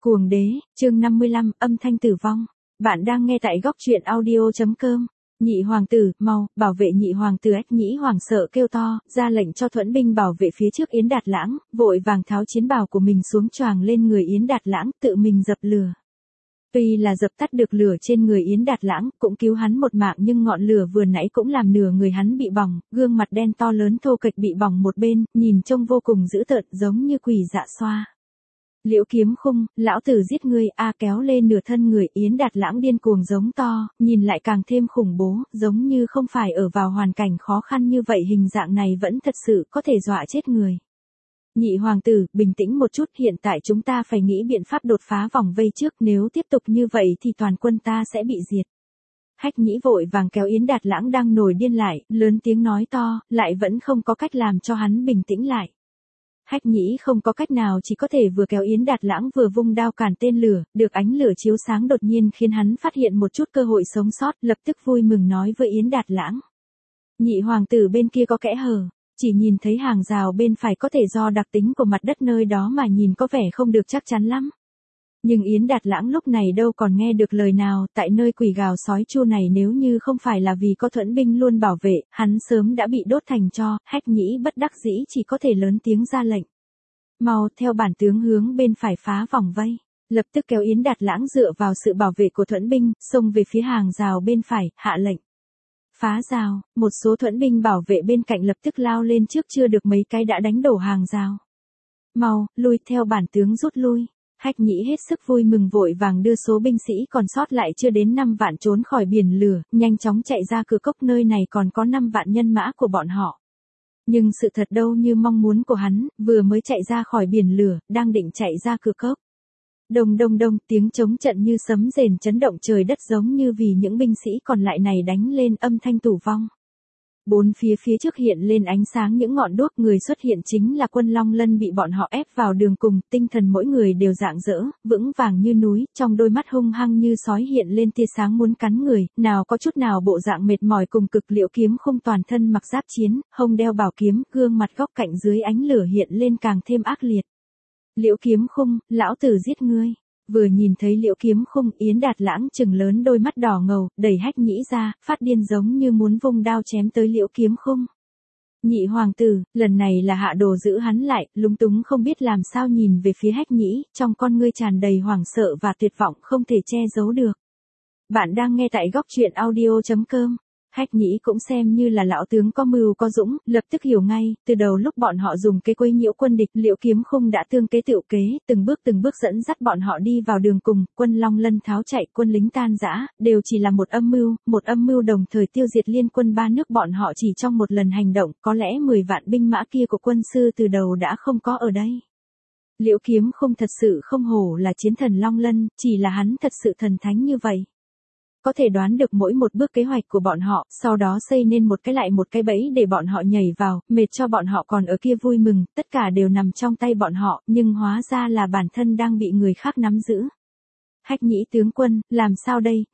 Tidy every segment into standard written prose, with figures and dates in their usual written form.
Cuồng đế, chương 55, âm thanh tử vong. Bạn đang nghe tại góc truyện audio.com. Nhị hoàng tử, mau, bảo vệ nhị hoàng tử. Ách Nhĩ hoảng sợ kêu to, ra lệnh cho thuẫn binh bảo vệ phía trước Yến Đạt Lãng, vội vàng tháo chiến bào của mình xuống choàng lên người Yến Đạt Lãng, tự mình dập lửa. Tuy là dập tắt được lửa trên người Yến Đạt Lãng, cũng cứu hắn một mạng, nhưng ngọn lửa vừa nãy cũng làm nửa người hắn bị bỏng, gương mặt đen to lớn thô kệch bị bỏng một bên, nhìn trông vô cùng dữ tợn, giống như quỷ dạ xoa. Liễu Kiếm Khung, lão tử giết ngươi, kéo lên nửa thân người Yến Đạt Lãng điên cuồng giống to, nhìn lại càng thêm khủng bố, giống như không phải ở vào hoàn cảnh khó khăn như vậy, hình dạng này vẫn thật sự có thể dọa chết người. Nhị hoàng tử, bình tĩnh một chút, hiện tại chúng ta phải nghĩ biện pháp đột phá vòng vây trước, nếu tiếp tục như vậy thì toàn quân ta sẽ bị diệt. Hách Nhĩ vội vàng kéo Yến Đạt Lãng đang nổi điên lại, lớn tiếng nói to, lại vẫn không có cách làm cho hắn bình tĩnh lại. Hách Nhĩ không có cách nào, chỉ có thể vừa kéo Yến Đạt Lãng vừa vung đao cản tên lửa, được ánh lửa chiếu sáng đột nhiên khiến hắn phát hiện một chút cơ hội sống sót, lập tức vui mừng nói với Yến Đạt Lãng. Nhị hoàng tử bên kia có kẽ hở, chỉ nhìn thấy hàng rào bên phải có thể do đặc tính của mặt đất nơi đó mà nhìn có vẻ không được chắc chắn lắm. Nhưng Yến Đạt Lãng lúc này đâu còn nghe được lời nào, tại nơi quỷ gào sói chu này nếu như không phải là vì có thuẫn binh luôn bảo vệ, hắn sớm đã bị đốt thành tro. Hách Nhĩ bất đắc dĩ chỉ có thể lớn tiếng ra lệnh. Mau theo bản tướng hướng bên phải phá vòng vây, lập tức kéo Yến Đạt Lãng dựa vào sự bảo vệ của thuẫn binh, xông về phía hàng rào bên phải, hạ lệnh. Phá rào, một số thuẫn binh bảo vệ bên cạnh lập tức lao lên trước, chưa được mấy cái đã đánh đổ hàng rào. Mau, lui, theo bản tướng rút lui. Hách Nhĩ hết sức vui mừng vội vàng đưa số binh sĩ còn sót lại chưa đến 5 vạn trốn khỏi biển lửa, nhanh chóng chạy ra cửa cốc, nơi này còn có 5 vạn nhân mã của bọn họ. Nhưng sự thật đâu như mong muốn của hắn, vừa mới chạy ra khỏi biển lửa, đang định chạy ra cửa cốc. Đông đông đông, tiếng trống trận như sấm rền chấn động trời đất, giống như vì những binh sĩ còn lại này đánh lên âm thanh tử vong. Bốn phía trước hiện lên ánh sáng những ngọn đuốc, người xuất hiện chính là quân Long Lân bị bọn họ ép vào đường cùng, tinh thần mỗi người đều rạng rỡ, vững vàng như núi, trong đôi mắt hung hăng như sói hiện lên tia sáng muốn cắn người, nào có chút nào bộ dạng mệt mỏi cùng cực. Liễu Kiếm Khung toàn thân mặc giáp chiến, hông đeo bảo kiếm, gương mặt góc cạnh dưới ánh lửa hiện lên càng thêm ác liệt. Liễu Kiếm Khung, lão tử giết ngươi. Vừa nhìn thấy Liễu Kiếm Khung, Yến Đạt Lãng trừng lớn đôi mắt đỏ ngầu, đẩy Hách Nhĩ ra, phát điên giống như muốn vung đao chém tới Liễu Kiếm Khung. Nhị hoàng tử, lần này là hạ đồ giữ hắn lại, lúng túng không biết làm sao nhìn về phía Hách Nhĩ, trong con ngươi tràn đầy hoảng sợ và tuyệt vọng không thể che giấu được. Bạn đang nghe tại góc truyện audio.com. Hách Nhĩ cũng xem như là lão tướng có mưu có dũng, lập tức hiểu ngay, từ đầu lúc bọn họ dùng kế quấy nhiễu quân địch, Liễu Kiếm Khung đã tương kế tựu kế, từng bước dẫn dắt bọn họ đi vào đường cùng, quân Long Lân tháo chạy, quân lính tan rã, đều chỉ là một âm mưu đồng thời tiêu diệt liên quân ba nước. Bọn họ chỉ trong một lần hành động, có lẽ 10 vạn binh mã kia của quân sư từ đầu đã không có ở đây. Liễu Kiếm Khung thật sự không hổ là chiến thần Long Lân, chỉ là hắn thật sự thần thánh như vậy. Có thể đoán được mỗi một bước kế hoạch của bọn họ, sau đó xây nên một cái lại một cái bẫy để bọn họ nhảy vào, mệt cho bọn họ còn ở kia vui mừng, tất cả đều nằm trong tay bọn họ, nhưng hóa ra là bản thân đang bị người khác nắm giữ. Hách Nhĩ tướng quân, làm sao đây,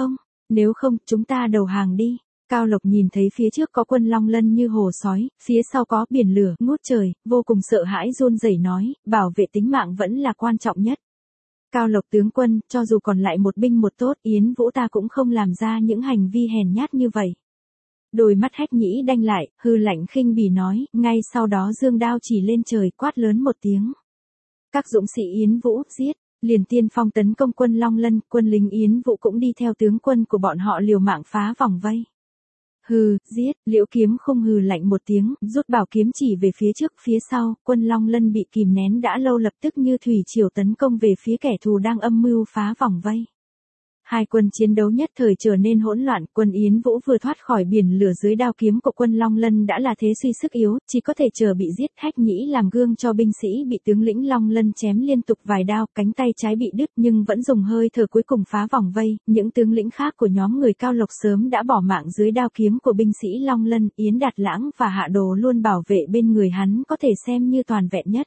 nếu không, chúng ta đầu hàng đi. Cao Lộc nhìn thấy phía trước có quân Long Lân như hồ sói, phía sau có biển lửa, ngút trời, vô cùng sợ hãi run rẩy nói, bảo vệ tính mạng vẫn là quan trọng nhất. Cao Lộc tướng quân, cho dù còn lại một binh một tốt, Yến Vũ ta cũng không làm ra những hành vi hèn nhát như vậy. Đôi mắt Hách Nhĩ đanh lại, hư lạnh khinh bỉ nói, ngay sau đó giương đao chỉ lên trời, quát lớn một tiếng. Các dũng sĩ Yến Vũ, giết, liền tiên phong tấn công quân Long Lân, quân lính Yến Vũ cũng đi theo tướng quân của bọn họ liều mạng phá vòng vây. Hừ, giết, Liễu Kiếm Khung hừ lạnh một tiếng, rút bảo kiếm chỉ về phía trước, phía sau, quân Long Lân bị kìm nén đã lâu lập tức như thủy triều tấn công về phía kẻ thù đang âm mưu phá vòng vây. Hai quân chiến đấu nhất thời trở nên hỗn loạn, quân Yến Vũ vừa thoát khỏi biển lửa dưới đao kiếm của quân Long Lân đã là thế suy sức yếu, chỉ có thể chờ bị giết. Hách Nhĩ làm gương cho binh sĩ bị tướng lĩnh Long Lân chém liên tục vài đao, cánh tay trái bị đứt nhưng vẫn dùng hơi thở cuối cùng phá vòng vây. Những tướng lĩnh khác của nhóm người Cao Lộc sớm đã bỏ mạng dưới đao kiếm của binh sĩ Long Lân, Yến Đạt Lãng và Hạ Đồ luôn bảo vệ bên người hắn có thể xem như toàn vẹn nhất.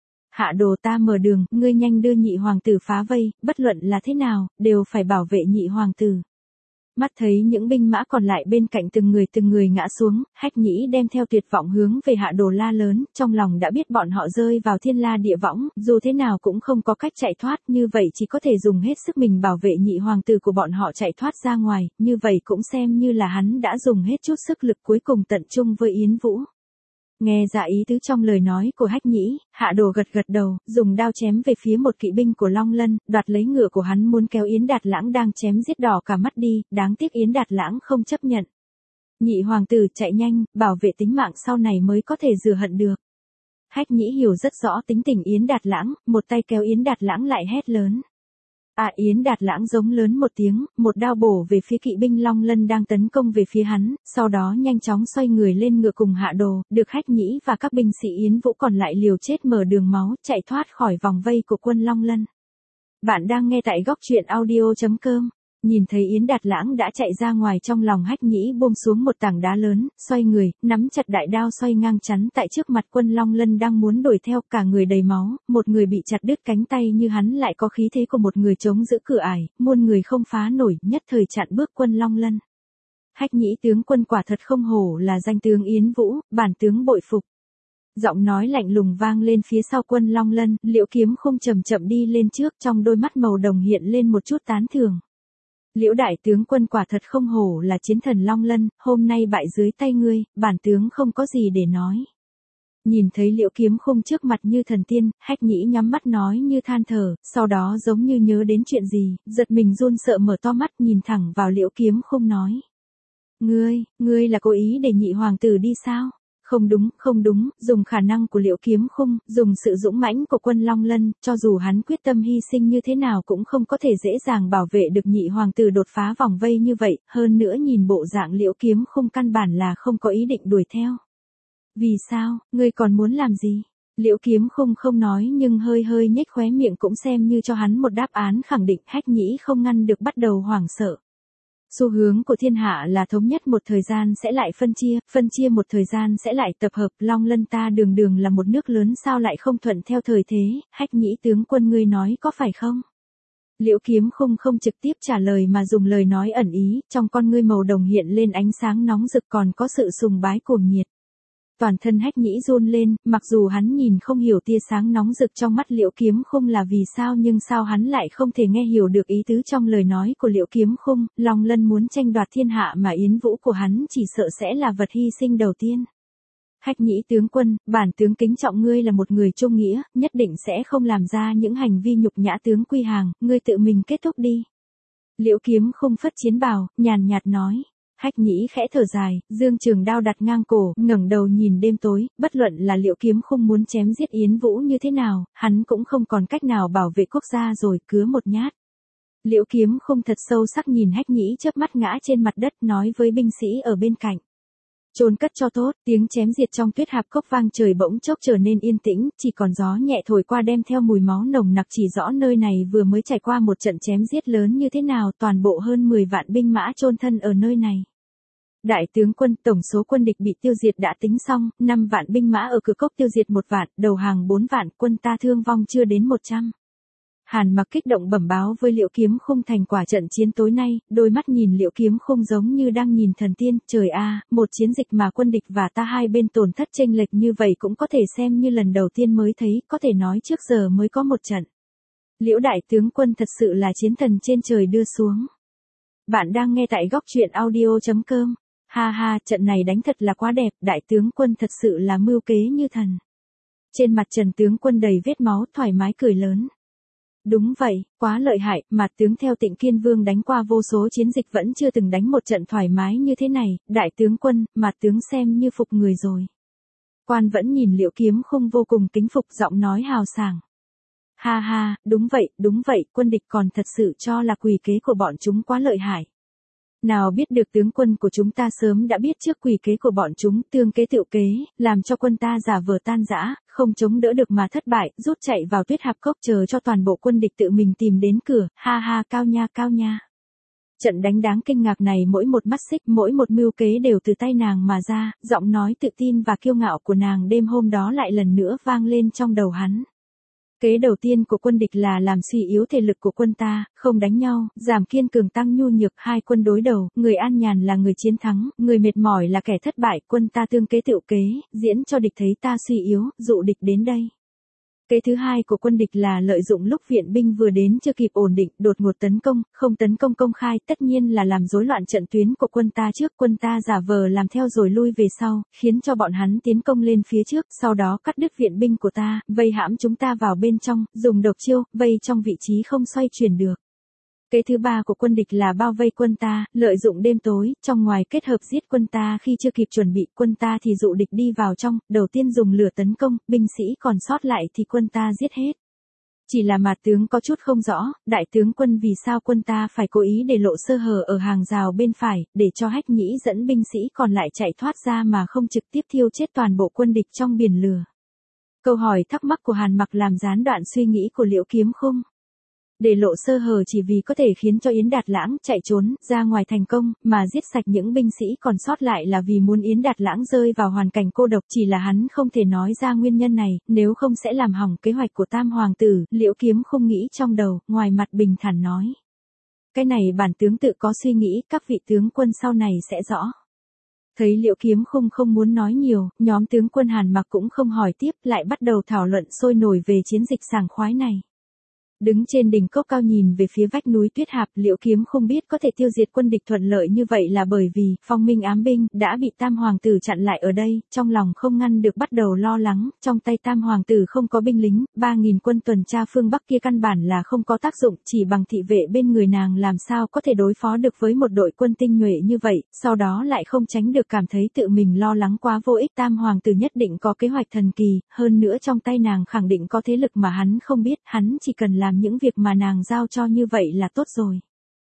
Hạ Đồ ta mở đường, ngươi nhanh đưa nhị hoàng tử phá vây, bất luận là thế nào, đều phải bảo vệ nhị hoàng tử. Mắt thấy những binh mã còn lại bên cạnh từng người ngã xuống, Hách Nhĩ đem theo tuyệt vọng hướng về Hạ Đồ la lớn, trong lòng đã biết bọn họ rơi vào thiên la địa võng, dù thế nào cũng không có cách chạy thoát, như vậy chỉ có thể dùng hết sức mình bảo vệ nhị hoàng tử của bọn họ chạy thoát ra ngoài, như vậy cũng xem như là hắn đã dùng hết chút sức lực cuối cùng tận trung với Yến Vũ. Nghe ra ý tứ trong lời nói của Hách Nhĩ, Hạ Đồ gật gật đầu, dùng đao chém về phía một kỵ binh của Long Lân, đoạt lấy ngựa của hắn muốn kéo Yến Đạt Lãng đang chém giết đỏ cả mắt đi, đáng tiếc Yến Đạt Lãng không chấp nhận. Nhị hoàng tử chạy nhanh, bảo vệ tính mạng sau này mới có thể rửa hận được. Hách Nhĩ hiểu rất rõ tính tình Yến Đạt Lãng, một tay kéo Yến Đạt Lãng lại hét lớn. Yến Đạt Lãng giống lớn một tiếng, một đao bổ về phía kỵ binh Long Lân đang tấn công về phía hắn, sau đó nhanh chóng xoay người lên ngựa cùng Hạ Đồ, được Hách Nhĩ và các binh sĩ Yến Vũ còn lại liều chết mở đường máu, chạy thoát khỏi vòng vây của quân Long Lân. Bạn đang nghe tại góc truyện audio.com. Nhìn thấy Yến Đạt Lãng đã chạy ra ngoài, trong lòng Hách Nhĩ buông xuống một tảng đá lớn, xoay người, nắm chặt đại đao xoay ngang chắn tại trước mặt quân Long Lân đang muốn đuổi theo, cả người đầy máu, một người bị chặt đứt cánh tay như hắn lại có khí thế của một người chống giữ cửa ải, muôn người không phá nổi, nhất thời chặn bước quân Long Lân. Hách Nhĩ tướng quân quả thật không hổ là danh tướng Yến Vũ, bản tướng bội phục. Giọng nói lạnh lùng vang lên phía sau quân Long Lân, Liễu Kiếm Khung chậm chậm đi lên trước, trong đôi mắt màu đồng hiện lên một chút tán thưởng. Liễu đại tướng quân quả thật không hổ là chiến thần Long Lân, hôm nay bại dưới tay ngươi, bản tướng không có gì để nói. Nhìn thấy Liễu Kiếm Khung trước mặt như thần tiên, Hách Nhĩ nhắm mắt nói như than thở, sau đó giống như nhớ đến chuyện gì, giật mình run sợ mở to mắt nhìn thẳng vào Liễu Kiếm Khung nói. Ngươi là cố ý để nhị hoàng tử đi sao? Không đúng, dùng khả năng của Liễu Kiếm Khung, dùng sự dũng mãnh của quân Long Lân, cho dù hắn quyết tâm hy sinh như thế nào cũng không có thể dễ dàng bảo vệ được nhị hoàng tử đột phá vòng vây như vậy, hơn nữa nhìn bộ dạng Liễu Kiếm Khung căn bản là không có ý định đuổi theo. Vì sao, ngươi còn muốn làm gì? Liễu Kiếm Khung không nói nhưng hơi nhếch khóe miệng cũng xem như cho hắn một đáp án khẳng định. Hách Nhĩ không ngăn được bắt đầu hoảng sợ. Xu hướng của thiên hạ là thống nhất một thời gian sẽ lại phân chia một thời gian sẽ lại tập hợp, Long Lân ta đường là một nước lớn sao lại không thuận theo thời thế, Hách Nhĩ tướng quân ngươi nói có phải không? Liễu Kiếm Khung không trực tiếp trả lời mà dùng lời nói ẩn ý, trong con ngươi màu đồng hiện lên ánh sáng nóng rực còn có sự sùng bái cuồng nhiệt. Toàn thân Hách Nhĩ run lên, mặc dù hắn nhìn không hiểu tia sáng nóng rực trong mắt Liễu Kiếm Khung là vì sao nhưng sao hắn lại không thể nghe hiểu được ý tứ trong lời nói của Liễu Kiếm Khung, Long Lân muốn tranh đoạt thiên hạ mà Yến Vũ của hắn chỉ sợ sẽ là vật hy sinh đầu tiên. Hách Nhĩ tướng quân, bản tướng kính trọng ngươi là một người trung nghĩa, nhất định sẽ không làm ra những hành vi nhục nhã tướng quy hàng, ngươi tự mình kết thúc đi. Liễu Kiếm Khung phất chiến bào, nhàn nhạt nói. Hách Nhĩ khẽ thở dài, dương trường đao đặt ngang cổ, ngẩng đầu nhìn đêm tối, bất luận là Liễu Kiếm Khung muốn chém giết Yến Vũ như thế nào, hắn cũng không còn cách nào bảo vệ quốc gia rồi, cứa một nhát. Liễu Kiếm Khung thật sâu sắc nhìn Hách Nhĩ chớp mắt ngã trên mặt đất, nói với binh sĩ ở bên cạnh. Chôn cất cho tốt, tiếng chém giết trong tuyết hạp cốc vang trời bỗng chốc trở nên yên tĩnh, chỉ còn gió nhẹ thổi qua đem theo mùi máu nồng nặc chỉ rõ nơi này vừa mới trải qua một trận chém giết lớn như thế nào, toàn bộ hơn 10 vạn binh mã chôn thân ở nơi này. Đại tướng quân, tổng số quân địch bị tiêu diệt đã tính xong, 5 vạn binh mã ở cửa cốc tiêu diệt 1 vạn, đầu hàng 4 vạn, quân ta thương vong chưa đến 100. Hàn Mặc kích động bẩm báo với Liễu Kiếm Khung thành quả trận chiến tối nay, đôi mắt nhìn Liễu Kiếm Khung giống như đang nhìn thần tiên, trời a, một chiến dịch mà quân địch và ta hai bên tổn thất chênh lệch như vậy cũng có thể xem như lần đầu tiên mới thấy, có thể nói trước giờ mới có một trận. Liễu đại tướng quân thật sự là chiến thần trên trời đưa xuống. Bạn đang nghe tại góc truyện audio.com. Ha, trận này đánh thật là quá đẹp, đại tướng quân thật sự là mưu kế như thần. Trên mặt Trần tướng quân đầy vết máu, thoải mái cười lớn. Đúng vậy, quá lợi hại, mà tướng theo Tịnh Kiên Vương đánh qua vô số chiến dịch vẫn chưa từng đánh một trận thoải mái như thế này, đại tướng quân, mà tướng xem như phục người rồi. Quan vẫn nhìn Liễu Kiếm Khung vô cùng kính phục, giọng nói hào sảng. Ha, đúng vậy, quân địch còn thật sự cho là quỷ kế của bọn chúng quá lợi hại. Nào biết được tướng quân của chúng ta sớm đã biết trước quỷ kế của bọn chúng, tương kế tựu kế, làm cho quân ta giả vờ tan rã, không chống đỡ được mà thất bại, rút chạy vào tuyết hạp cốc chờ cho toàn bộ quân địch tự mình tìm đến cửa, ha, cao nha. Trận đánh đáng kinh ngạc này mỗi một mắt xích, mỗi một mưu kế đều từ tay nàng mà ra, giọng nói tự tin và kiêu ngạo của nàng đêm hôm đó lại lần nữa vang lên trong đầu hắn. Kế đầu tiên của quân địch là làm suy yếu thể lực của quân ta, không đánh nhau, giảm kiên cường tăng nhu nhược, hai quân đối đầu, người an nhàn là người chiến thắng, người mệt mỏi là kẻ thất bại, quân ta tương kế tựu kế, diễn cho địch thấy ta suy yếu, dụ địch đến đây. Kế thứ hai của quân địch là lợi dụng lúc viện binh vừa đến chưa kịp ổn định, đột ngột tấn công, không tấn công công khai, tất nhiên là làm rối loạn trận tuyến của quân ta trước, quân ta giả vờ làm theo rồi lui về sau, khiến cho bọn hắn tiến công lên phía trước, sau đó cắt đứt viện binh của ta, vây hãm chúng ta vào bên trong, dùng độc chiêu, vây trong vị trí không xoay chuyển được. Kế thứ ba của quân địch là bao vây quân ta, lợi dụng đêm tối, trong ngoài kết hợp giết quân ta khi chưa kịp chuẩn bị, quân ta thì dụ địch đi vào trong, đầu tiên dùng lửa tấn công, binh sĩ còn sót lại thì quân ta giết hết. Chỉ là mạt tướng có chút không rõ, đại tướng quân vì sao quân ta phải cố ý để lộ sơ hở ở hàng rào bên phải, để cho Hách Nhĩ dẫn binh sĩ còn lại chạy thoát ra mà không trực tiếp thiêu chết toàn bộ quân địch trong biển lửa. Câu hỏi thắc mắc của Hàn Mặc làm gián đoạn suy nghĩ của Liễu Kiếm Khung. Để lộ sơ hở chỉ vì có thể khiến cho Yến Đạt Lãng chạy trốn ra ngoài thành công, mà giết sạch những binh sĩ còn sót lại là vì muốn Yến Đạt Lãng rơi vào hoàn cảnh cô độc, chỉ là hắn không thể nói ra nguyên nhân này, nếu không sẽ làm hỏng kế hoạch của Tam Hoàng tử. Liễu Kiếm Khung nghĩ trong đầu, ngoài mặt bình thản nói. Cái này bản tướng tự có suy nghĩ, các vị tướng quân sau này sẽ rõ. Thấy Liễu Kiếm Khung không muốn nói nhiều, nhóm tướng quân Hàn Mặc cũng không hỏi tiếp, lại bắt đầu thảo luận sôi nổi về chiến dịch sảng khoái này. Đứng trên đỉnh cốc cao nhìn về phía vách núi Tuyết Hạp, Liễu Kiếm Khung biết có thể tiêu diệt quân địch thuận lợi như vậy là bởi vì Phong Minh ám binh đã bị Tam Hoàng tử chặn lại ở đây, trong lòng không ngăn được bắt đầu lo lắng, trong tay Tam Hoàng tử không có binh lính, 3.000 quân tuần tra phương Bắc kia căn bản là không có tác dụng, chỉ bằng thị vệ bên người nàng làm sao có thể đối phó được với một đội quân tinh nhuệ như vậy, sau đó lại không tránh được cảm thấy tự mình lo lắng quá vô ích. Tam Hoàng tử nhất định có kế hoạch thần kỳ, hơn nữa trong tay nàng khẳng định có thế lực mà hắn không biết, hắn chỉ cần làm những việc mà nàng giao cho như vậy là tốt rồi.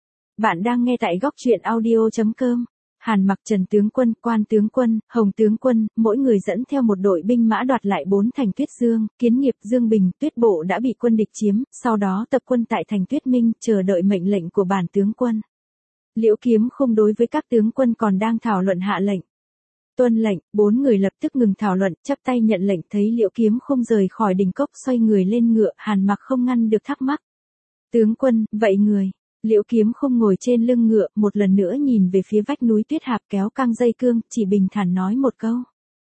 Bạn đang nghe tại góc truyện audio.com. Hàn Mặc, Trần tướng quân, Quan tướng quân, Hồng tướng quân, mỗi người dẫn theo một đội binh mã đoạt lại 4 thành Tuyết Dương, Kiến Nghiệp, Dương Bình, Tuyết Bộ đã bị quân địch chiếm, sau đó tập quân tại thành Tuyết Minh, chờ đợi mệnh lệnh của bản tướng quân. Liễu Kiếm Khung đối với các tướng quân còn đang thảo luận hạ lệnh. Tuân lệnh, 4 người lập tức ngừng thảo luận, chắp tay nhận lệnh. Thấy Liễu Kiếm Khung rời khỏi đỉnh cốc xoay người lên ngựa, Hàn Mặc không ngăn được thắc mắc. Tướng quân, vậy người. Liễu Kiếm Khung ngồi trên lưng ngựa, một lần nữa nhìn về phía vách núi Tuyết Hạp kéo căng dây cương, chỉ bình thản nói một câu.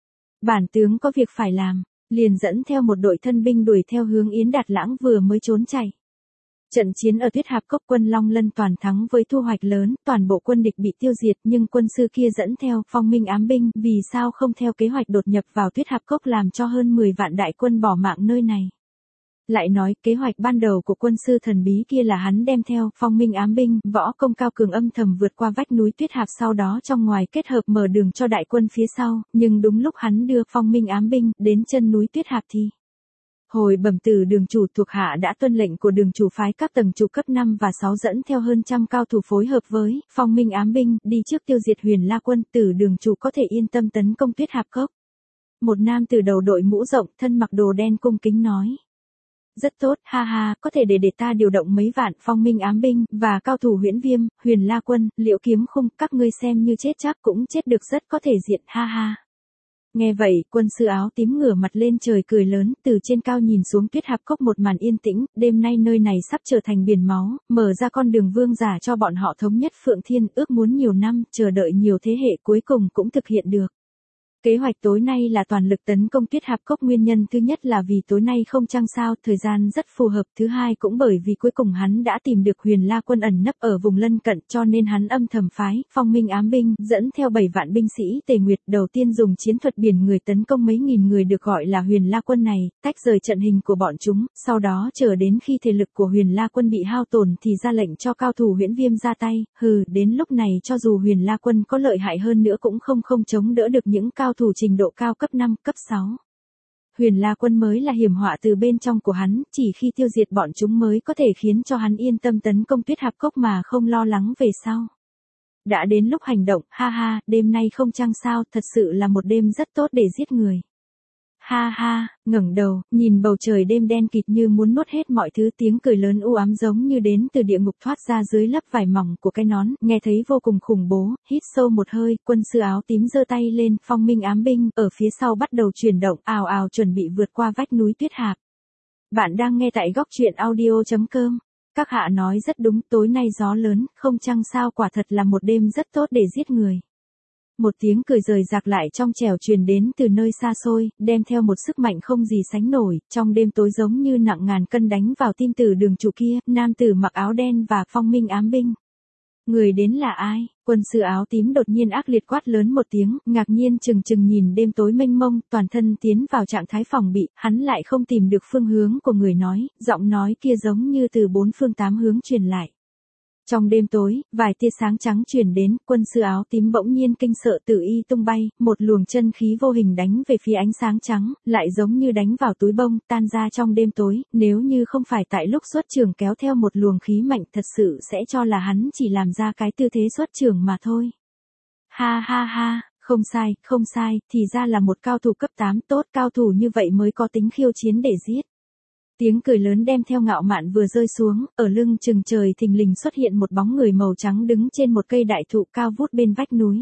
Bản tướng có việc phải làm, liền dẫn theo một đội thân binh đuổi theo hướng Yến Đạt Lãng vừa mới trốn chạy. Trận chiến ở Tuyết Hạp Cốc quân Long Lân toàn thắng với thu hoạch lớn, toàn bộ quân địch bị tiêu diệt, nhưng quân sư kia dẫn theo Phong Minh ám binh, vì sao không theo kế hoạch đột nhập vào Tuyết Hạp Cốc làm cho hơn 10 vạn đại quân bỏ mạng nơi này. Lại nói, kế hoạch ban đầu của quân sư thần bí kia là hắn đem theo Phong Minh ám binh, võ công cao cường âm thầm vượt qua vách núi Tuyết Hạp, sau đó trong ngoài kết hợp mở đường cho đại quân phía sau, nhưng đúng lúc hắn đưa Phong Minh ám binh đến chân núi Tuyết Hạp thì hồi bẩm từ đường chủ, thuộc hạ đã tuân lệnh của đường chủ phái các tầng chủ cấp 5 và 6 dẫn theo hơn trăm cao thủ phối hợp với Phong Minh ám binh đi trước tiêu diệt Huyền La quân, từ đường chủ có thể yên tâm tấn công Tuyết Hạp Cốc. Một nam từ đầu đội mũ rộng, thân mặc đồ đen cung kính nói. Rất tốt, ha ha, có thể để ta điều động mấy vạn Phong Minh ám binh và cao thủ Huyễn Viêm, Huyền La quân, Liễu Kiếm Khung, các ngươi xem như chết chắc cũng chết được rất có thể diện, ha ha. Nghe vậy, quân sư áo tím ngửa mặt lên trời cười lớn, từ trên cao nhìn xuống Tuyết Hạp Cốc một màn yên tĩnh, đêm nay nơi này sắp trở thành biển máu, mở ra con đường vương giả cho bọn họ thống nhất Phượng Thiên, ước muốn nhiều năm, chờ đợi nhiều thế hệ cuối cùng cũng thực hiện được. Kế hoạch tối nay là toàn lực tấn công Tuyết Hạp Cốc, nguyên nhân thứ nhất là vì tối nay không trăng sao, thời gian rất phù hợp, thứ hai cũng bởi vì cuối cùng hắn đã tìm được Huyền La quân ẩn nấp ở vùng lân cận, cho nên hắn âm thầm phái Phong Minh ám binh dẫn theo 7 vạn binh sĩ Tề Nguyệt, đầu tiên dùng chiến thuật biển người tấn công mấy nghìn người được gọi là Huyền La quân này, tách rời trận hình của bọn chúng, sau đó chờ đến khi thể lực của Huyền La quân bị hao tổn thì ra lệnh cho cao thủ Huyễn Viêm ra tay, đến lúc này cho dù Huyền La quân có lợi hại hơn nữa cũng không chống đỡ được những cao thủ trình độ cao cấp 5, cấp 6. Huyền La quân mới là hiểm họa từ bên trong của hắn, chỉ khi tiêu diệt bọn chúng mới có thể khiến cho hắn yên tâm tấn công Tuyết Hạp Cốc mà không lo lắng về sau. Đã đến lúc hành động, ha ha, đêm nay không trăng sao, thật sự là một đêm rất tốt để giết người. Ha ha, ngẩng đầu, nhìn bầu trời đêm đen kịt như muốn nuốt hết mọi thứ, tiếng cười lớn u ám giống như đến từ địa ngục thoát ra dưới lớp vải mỏng của cái nón, nghe thấy vô cùng khủng bố, hít sâu một hơi, quân sư áo tím giơ tay lên, Phong Minh ám binh, ở phía sau bắt đầu chuyển động, ào ào chuẩn bị vượt qua vách núi Tuyết Hạp. Bạn đang nghe tại góc truyện audio.com. Các hạ nói rất đúng, tối nay gió lớn, không chăng sao, quả thật là một đêm rất tốt để giết người. Một tiếng cười rời rạc lại trong trẻo truyền đến từ nơi xa xôi, đem theo một sức mạnh không gì sánh nổi, trong đêm tối giống như nặng ngàn cân đánh vào tim tử đường chủ kia, nam tử mặc áo đen và phong minh ám binh. Người đến là ai? Quân sư áo tím đột nhiên ác liệt quát lớn một tiếng, ngạc nhiên chừng chừng nhìn đêm tối mênh mông, toàn thân tiến vào trạng thái phòng bị, hắn lại không tìm được phương hướng của người nói, giọng nói kia giống như từ bốn phương tám hướng truyền lại. Trong đêm tối, vài tia sáng trắng truyền đến, quân sư áo tím bỗng nhiên kinh sợ tự y tung bay, một luồng chân khí vô hình đánh về phía ánh sáng trắng, lại giống như đánh vào túi bông, tan ra trong đêm tối, nếu như không phải tại lúc xuất trường kéo theo một luồng khí mạnh thật sự sẽ cho là hắn chỉ làm ra cái tư thế xuất trường mà thôi. Ha ha ha, không sai, thì ra là một cao thủ cấp 8 tốt, cao thủ như vậy mới có tính khiêu chiến để giết. Tiếng cười lớn đem theo ngạo mạn vừa rơi xuống, ở lưng chừng trời thình lình xuất hiện một bóng người màu trắng đứng trên một cây đại thụ cao vút bên vách núi.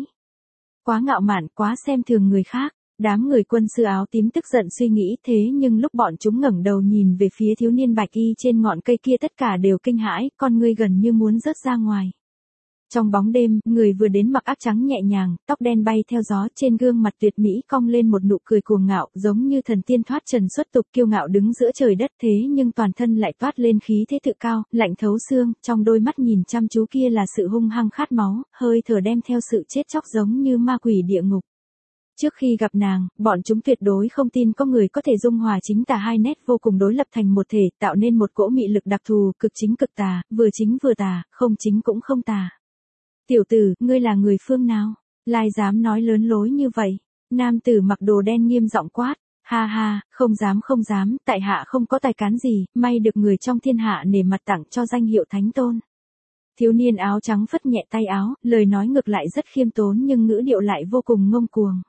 Quá ngạo mạn, quá xem thường người khác, đám người quân sư áo tím tức giận suy nghĩ, thế nhưng lúc bọn chúng ngẩng đầu nhìn về phía thiếu niên bạch y trên ngọn cây kia tất cả đều kinh hãi, con ngươi gần như muốn rớt ra ngoài. Trong bóng đêm, người vừa đến mặc áo trắng nhẹ nhàng, tóc đen bay theo gió, trên gương mặt tuyệt mỹ cong lên một nụ cười cuồng ngạo, giống như thần tiên thoát trần xuất tục, kiêu ngạo đứng giữa trời đất, thế nhưng toàn thân lại toát lên khí thế tự cao, lạnh thấu xương, trong đôi mắt nhìn chăm chú kia là sự hung hăng khát máu, hơi thở đem theo sự chết chóc giống như ma quỷ địa ngục. Trước khi gặp nàng, bọn chúng tuyệt đối không tin có người có thể dung hòa chính tà hai nét vô cùng đối lập thành một thể, tạo nên một cỗ mị lực đặc thù, cực chính cực tà, vừa chính vừa tà, không chính cũng không tà. Tiểu tử, ngươi là người phương nào? Lai dám nói lớn lối như vậy? Nam tử mặc đồ đen nghiêm giọng quát. Ha ha, không dám, tại hạ không có tài cán gì, may được người trong thiên hạ nể mặt tặng cho danh hiệu thánh tôn. Thiếu niên áo trắng phất nhẹ tay áo, lời nói ngược lại rất khiêm tốn nhưng ngữ điệu lại vô cùng ngông cuồng.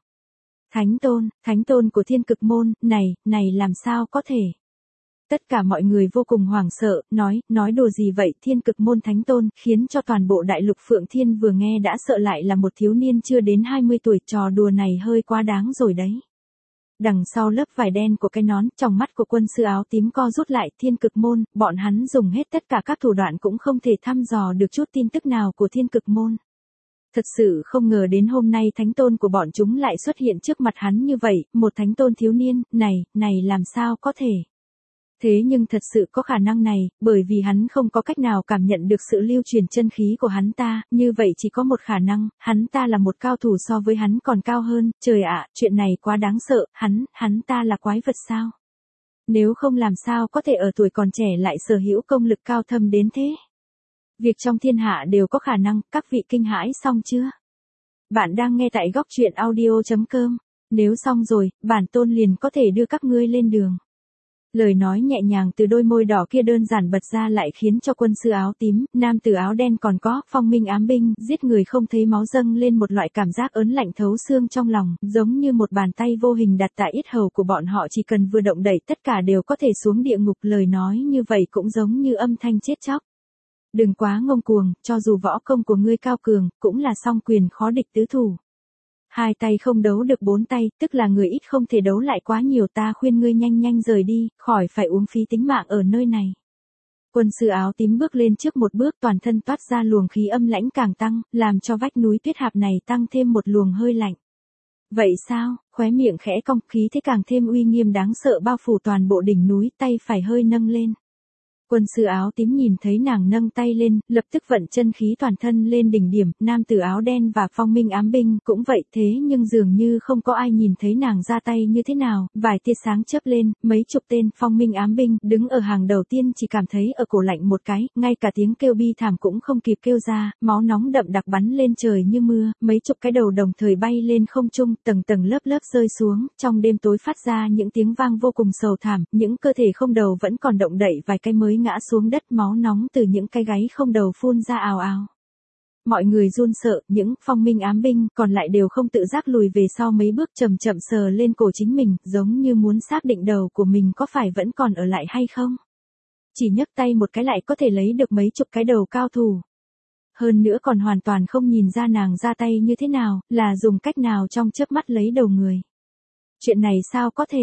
Thánh tôn của thiên cực môn, này làm sao có thể? Tất cả mọi người vô cùng hoảng sợ, nói đùa gì vậy, thiên cực môn thánh tôn, khiến cho toàn bộ đại lục Phượng Thiên vừa nghe đã sợ lại là một thiếu niên chưa đến 20 tuổi, trò đùa này hơi quá đáng rồi đấy. Đằng sau lớp vải đen của cái nón, trong mắt của quân sư áo tím co rút lại, thiên cực môn, bọn hắn dùng hết tất cả các thủ đoạn cũng không thể thăm dò được chút tin tức nào của thiên cực môn. Thật sự không ngờ đến hôm nay thánh tôn của bọn chúng lại xuất hiện trước mặt hắn như vậy, một thánh tôn thiếu niên, này làm sao có thể. Thế nhưng thật sự có khả năng này, bởi vì hắn không có cách nào cảm nhận được sự lưu truyền chân khí của hắn ta, như vậy chỉ có một khả năng, hắn ta là một cao thủ so với hắn còn cao hơn, trời ạ, chuyện này quá đáng sợ, hắn ta là quái vật sao? Nếu không làm sao có thể ở tuổi còn trẻ lại sở hữu công lực cao thâm đến thế? Việc trong thiên hạ đều có khả năng, các vị kinh hãi xong chưa? Bạn đang nghe tại góc truyện audio.com, nếu xong rồi, bản tôn liền có thể đưa các ngươi lên đường. Lời nói nhẹ nhàng từ đôi môi đỏ kia đơn giản bật ra lại khiến cho quân sư áo tím, nam tử áo đen còn có, phong minh ám binh, giết người không thấy máu dâng lên một loại cảm giác ớn lạnh thấu xương trong lòng, giống như một bàn tay vô hình đặt tại yết hầu của bọn họ, chỉ cần vừa động đẩy tất cả đều có thể xuống địa ngục, lời nói như vậy cũng giống như âm thanh chết chóc. Đừng quá ngông cuồng, cho dù võ công của ngươi cao cường, cũng là song quyền khó địch tứ thủ. Hai tay không đấu được bốn tay, tức là người ít không thể đấu lại quá nhiều, ta khuyên ngươi nhanh rời đi, khỏi phải uống phí tính mạng ở nơi này. Quân sư áo tím bước lên trước một bước, toàn thân toát ra luồng khí âm lãnh càng tăng, làm cho vách núi tuyết hạp này tăng thêm một luồng hơi lạnh. Vậy sao? Khóe miệng khẽ cong, khí thế càng thêm uy nghiêm đáng sợ bao phủ toàn bộ đỉnh núi, tay phải hơi nâng lên. Quân sư áo tím nhìn thấy nàng nâng tay lên, lập tức vận chân khí toàn thân lên đỉnh điểm, nam tử áo đen và phong minh ám binh cũng vậy, thế nhưng dường như không có ai nhìn thấy nàng ra tay như thế nào, vài tia sáng chớp lên, mấy chục tên phong minh ám binh đứng ở hàng đầu tiên chỉ cảm thấy ở cổ lạnh một cái, ngay cả tiếng kêu bi thảm cũng không kịp kêu ra, máu nóng đậm đặc bắn lên trời như mưa, mấy chục cái đầu đồng thời bay lên không trung, tầng tầng lớp lớp rơi xuống, trong đêm tối phát ra những tiếng vang vô cùng sầu thảm, những cơ thể không đầu vẫn còn động đậy vài cái mới ngã xuống đất, máu nóng từ những cái gáy không đầu phun ra ào ào. Mọi người run sợ, những phong minh ám binh còn lại đều không tự giác lùi về sau mấy bước, chậm chậm sờ lên cổ chính mình, giống như muốn xác định đầu của mình có phải vẫn còn ở lại hay không. Chỉ nhấc tay một cái lại có thể lấy được mấy chục cái đầu cao thủ. Hơn nữa còn hoàn toàn không nhìn ra nàng ra tay như thế nào, là dùng cách nào trong chớp mắt lấy đầu người. Chuyện này sao có thể?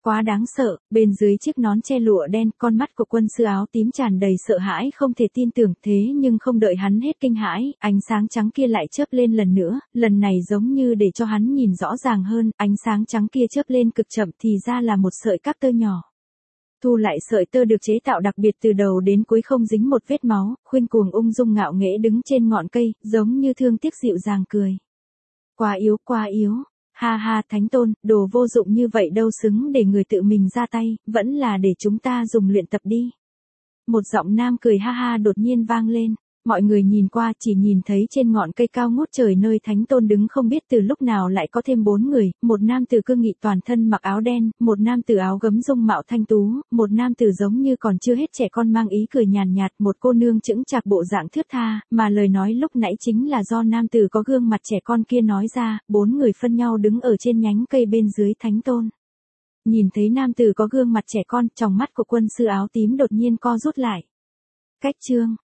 Quá đáng sợ, bên dưới chiếc nón che lụa đen, con mắt của quân sư áo tím tràn đầy sợ hãi không thể tin tưởng, thế nhưng không đợi hắn hết kinh hãi, ánh sáng trắng kia lại chớp lên lần nữa, lần này giống như để cho hắn nhìn rõ ràng hơn, ánh sáng trắng kia chớp lên cực chậm thì ra là một sợi cáp tơ nhỏ. Thu lại sợi tơ được chế tạo đặc biệt từ đầu đến cuối không dính một vết máu, khuyên cuồng ung dung ngạo nghễ đứng trên ngọn cây, giống như thương tiếc dịu dàng cười. Quá yếu, quá yếu. Ha ha, Thánh Tôn, đồ vô dụng như vậy đâu xứng để người tự mình ra tay, vẫn là để chúng ta dùng luyện tập đi. Một giọng nam cười ha ha đột nhiên vang lên. Mọi người nhìn qua chỉ nhìn thấy trên ngọn cây cao ngút trời nơi Thánh Tôn đứng không biết từ lúc nào lại có thêm 4 người, một nam tử cương nghị toàn thân mặc áo đen, một nam tử áo gấm dung mạo thanh tú, một nam tử giống như còn chưa hết trẻ con mang ý cười nhàn nhạt, một cô nương chững chạc bộ dạng thướt tha, mà lời nói lúc nãy chính là do nam tử có gương mặt trẻ con kia nói ra, 4 người phân nhau đứng ở trên nhánh cây bên dưới Thánh Tôn. Nhìn thấy nam tử có gương mặt trẻ con, tròng mắt của quân sư áo tím đột nhiên co rút lại. Cách chương